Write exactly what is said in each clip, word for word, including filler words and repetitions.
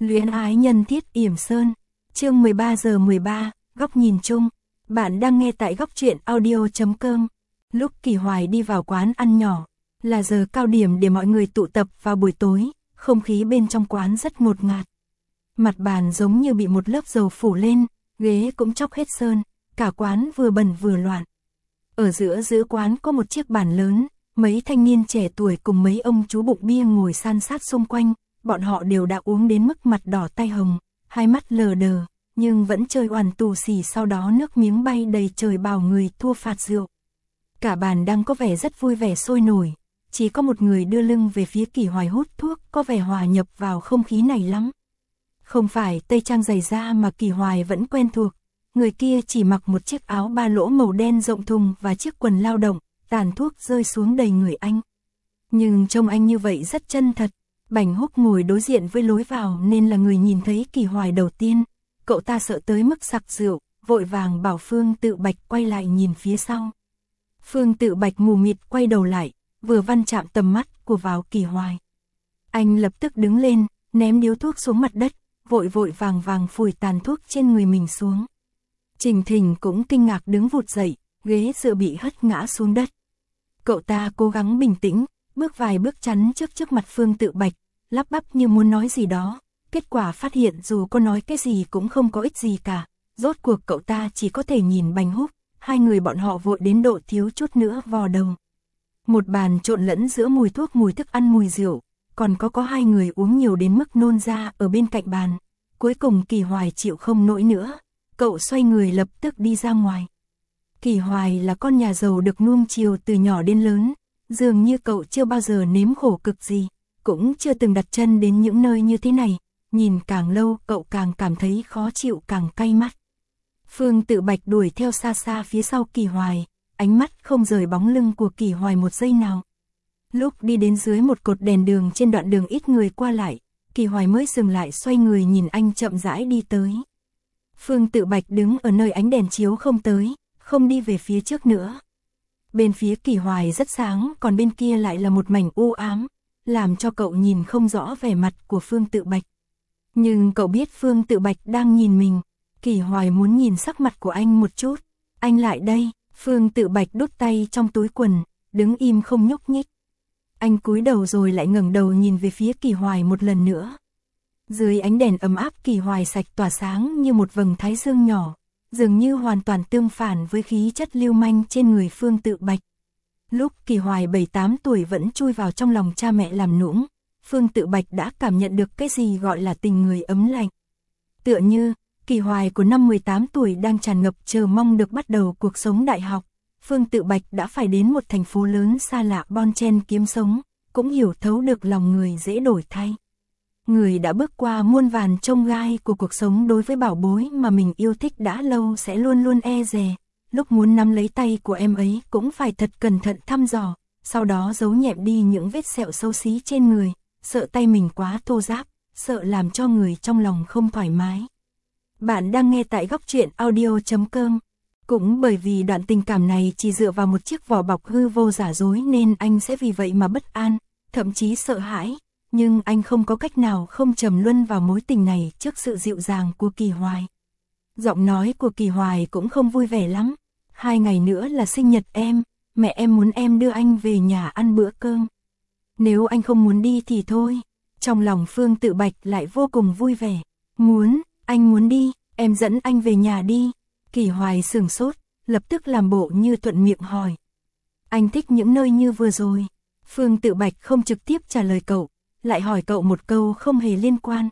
Luyến ái nhân thiết yểm sơn. Chương mười ba giờ mười ba, góc nhìn chung. Bạn đang nghe tại góc truyện audio chấm com. Lúc Kỳ Hoài đi vào quán ăn nhỏ, là giờ cao điểm để mọi người tụ tập vào buổi tối, không khí bên trong quán rất ngột ngạt. Mặt bàn giống như bị một lớp dầu phủ lên, ghế cũng chóc hết sơn, cả quán vừa bẩn vừa loạn. Ở giữa giữa quán có một chiếc bàn lớn, mấy thanh niên trẻ tuổi cùng mấy ông chú bụng bia ngồi san sát xung quanh, bọn họ đều đã uống đến mức mặt đỏ tay hồng, hai mắt lờ đờ, nhưng vẫn chơi oằn tù xì, sau đó nước miếng bay đầy trời bảo người thua phạt rượu. Cả bàn đang có vẻ rất vui vẻ sôi nổi, chỉ có một người đưa lưng về phía Kỳ Hoài hút thuốc, có vẻ hòa nhập vào không khí này lắm. Không phải tây trang dày da mà Kỳ Hoài vẫn quen thuộc, người kia chỉ mặc một chiếc áo ba lỗ màu đen rộng thùng và chiếc quần lao động, tàn thuốc rơi xuống đầy người anh. Nhưng trông anh như vậy rất chân thật. Bành Húc ngồi đối diện với lối vào nên là người nhìn thấy Kỳ Hoài đầu tiên. Cậu ta sợ tới mức sặc rượu, vội vàng bảo Phương Tự Bạch quay lại nhìn phía sau. Phương Tự Bạch mù mịt quay đầu lại, vừa văn chạm tầm mắt của vào Kỳ Hoài. Anh lập tức đứng lên, ném điếu thuốc xuống mặt đất, vội vội vàng vàng phủi tàn thuốc trên người mình xuống. Trình Thình cũng kinh ngạc đứng vụt dậy, ghế dựa bị hất ngã xuống đất. Cậu ta cố gắng bình tĩnh, bước vài bước chắn trước trước mặt Phương Tự Bạch, lắp bắp như muốn nói gì đó, kết quả phát hiện dù có nói cái gì cũng không có ích gì cả, rốt cuộc cậu ta chỉ có thể nhìn Bành Húc, hai người bọn họ vội đến độ thiếu chút nữa vò đầu. Một bàn trộn lẫn giữa mùi thuốc, mùi thức ăn, mùi rượu, còn có có hai người uống nhiều đến mức nôn ra ở bên cạnh bàn. Cuối cùng Kỳ Hoài chịu không nổi nữa, cậu xoay người lập tức đi ra ngoài. Kỳ Hoài là con nhà giàu được nuông chiều từ nhỏ đến lớn, dường như cậu chưa bao giờ nếm khổ cực gì, cũng chưa từng đặt chân đến những nơi như thế này, nhìn càng lâu cậu càng cảm thấy khó chịu, càng cay mắt. Phương Tự Bạch đuổi theo xa xa phía sau Kỳ Hoài, ánh mắt không rời bóng lưng của Kỳ Hoài một giây nào. Lúc đi đến dưới một cột đèn đường trên đoạn đường ít người qua lại, Kỳ Hoài mới dừng lại, xoay người nhìn anh chậm rãi đi tới. Phương Tự Bạch đứng ở nơi ánh đèn chiếu không tới, không đi về phía trước nữa. Bên phía Kỳ Hoài rất sáng, còn bên kia lại là một mảnh u ám, làm cho cậu nhìn không rõ vẻ mặt của Phương Tự Bạch. Nhưng cậu biết Phương Tự Bạch đang nhìn mình, Kỳ Hoài muốn nhìn sắc mặt của anh một chút. Anh lại đây. Phương Tự Bạch đút tay trong túi quần, đứng im không nhúc nhích. Anh cúi đầu rồi lại ngẩng đầu nhìn về phía Kỳ Hoài một lần nữa. Dưới ánh đèn ấm áp, Kỳ Hoài sạch tỏa sáng như một vầng thái dương nhỏ, dường như hoàn toàn tương phản với khí chất lưu manh trên người Phương Tự Bạch. Lúc Kỳ Hoài bảy tám tuổi vẫn chui vào trong lòng cha mẹ làm nũng, Phương Tự Bạch đã cảm nhận được cái gì gọi là tình người ấm lạnh. Tựa như Kỳ Hoài của năm mười tám tuổi đang tràn ngập chờ mong được bắt đầu cuộc sống đại học, Phương Tự Bạch đã phải đến một thành phố lớn xa lạ bon chen kiếm sống, cũng hiểu thấu được lòng người dễ đổi thay. Người đã bước qua muôn vàn chông gai của cuộc sống, đối với bảo bối mà mình yêu thích đã lâu sẽ luôn luôn e dè, lúc muốn nắm lấy tay của em ấy cũng phải thật cẩn thận thăm dò, sau đó giấu nhẹm đi những vết sẹo xấu xí trên người, sợ tay mình quá thô ráp, sợ làm cho người trong lòng không thoải mái. Bạn đang nghe tại góc truyện audio chấm com. Cũng bởi vì đoạn tình cảm này chỉ dựa vào một chiếc vỏ bọc hư vô giả dối nên anh sẽ vì vậy mà bất an, thậm chí sợ hãi, nhưng anh không có cách nào không trầm luân vào mối tình này trước sự dịu dàng của Kỳ Hoài. Giọng nói của Kỳ Hoài cũng không vui vẻ lắm. Hai ngày nữa là sinh nhật em, mẹ em muốn em đưa anh về nhà ăn bữa cơm. Nếu anh không muốn đi thì thôi. Trong lòng Phương Tự Bạch lại vô cùng vui vẻ. Muốn, anh muốn đi, em dẫn anh về nhà đi. Kỳ Hoài sửng sốt, lập tức làm bộ như thuận miệng hỏi. Anh thích những nơi như vừa rồi. Phương Tự Bạch không trực tiếp trả lời cậu, lại hỏi cậu một câu không hề liên quan.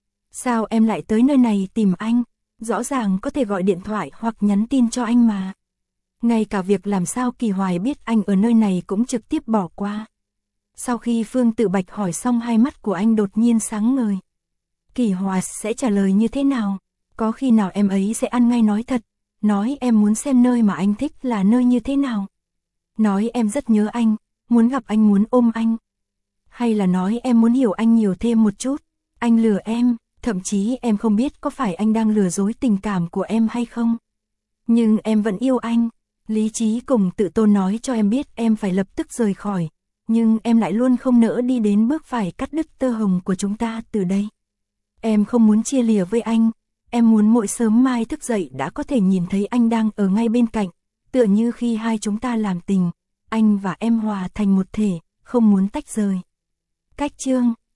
Sao em lại tới nơi này tìm anh? Rõ ràng có thể gọi điện thoại hoặc nhắn tin cho anh mà. Ngay cả việc làm sao Kỳ Hoài biết anh ở nơi này cũng trực tiếp bỏ qua. Sau khi Phương Tự Bạch hỏi xong, hai mắt của anh đột nhiên sáng ngời. Kỳ Hoài sẽ trả lời như thế nào? Có khi nào em ấy sẽ ăn ngay nói thật, nói em muốn xem nơi mà anh thích là nơi như thế nào? Nói em rất nhớ anh, muốn gặp anh, muốn ôm anh? Hay là nói em muốn hiểu anh nhiều thêm một chút, anh lừa em, thậm chí em không biết có phải anh đang lừa dối tình cảm của em hay không? Nhưng em vẫn yêu anh. Lý trí cùng tự tôn nói cho em biết em phải lập tức rời khỏi, nhưng em lại luôn không nỡ đi đến bước phải cắt đứt tơ hồng của chúng ta từ đây. Em không muốn chia lìa với anh, em muốn mỗi sớm mai thức dậy đã có thể nhìn thấy anh đang ở ngay bên cạnh, tựa như khi hai chúng ta làm tình, anh và em hòa thành một thể, không muốn tách rời. Cách chương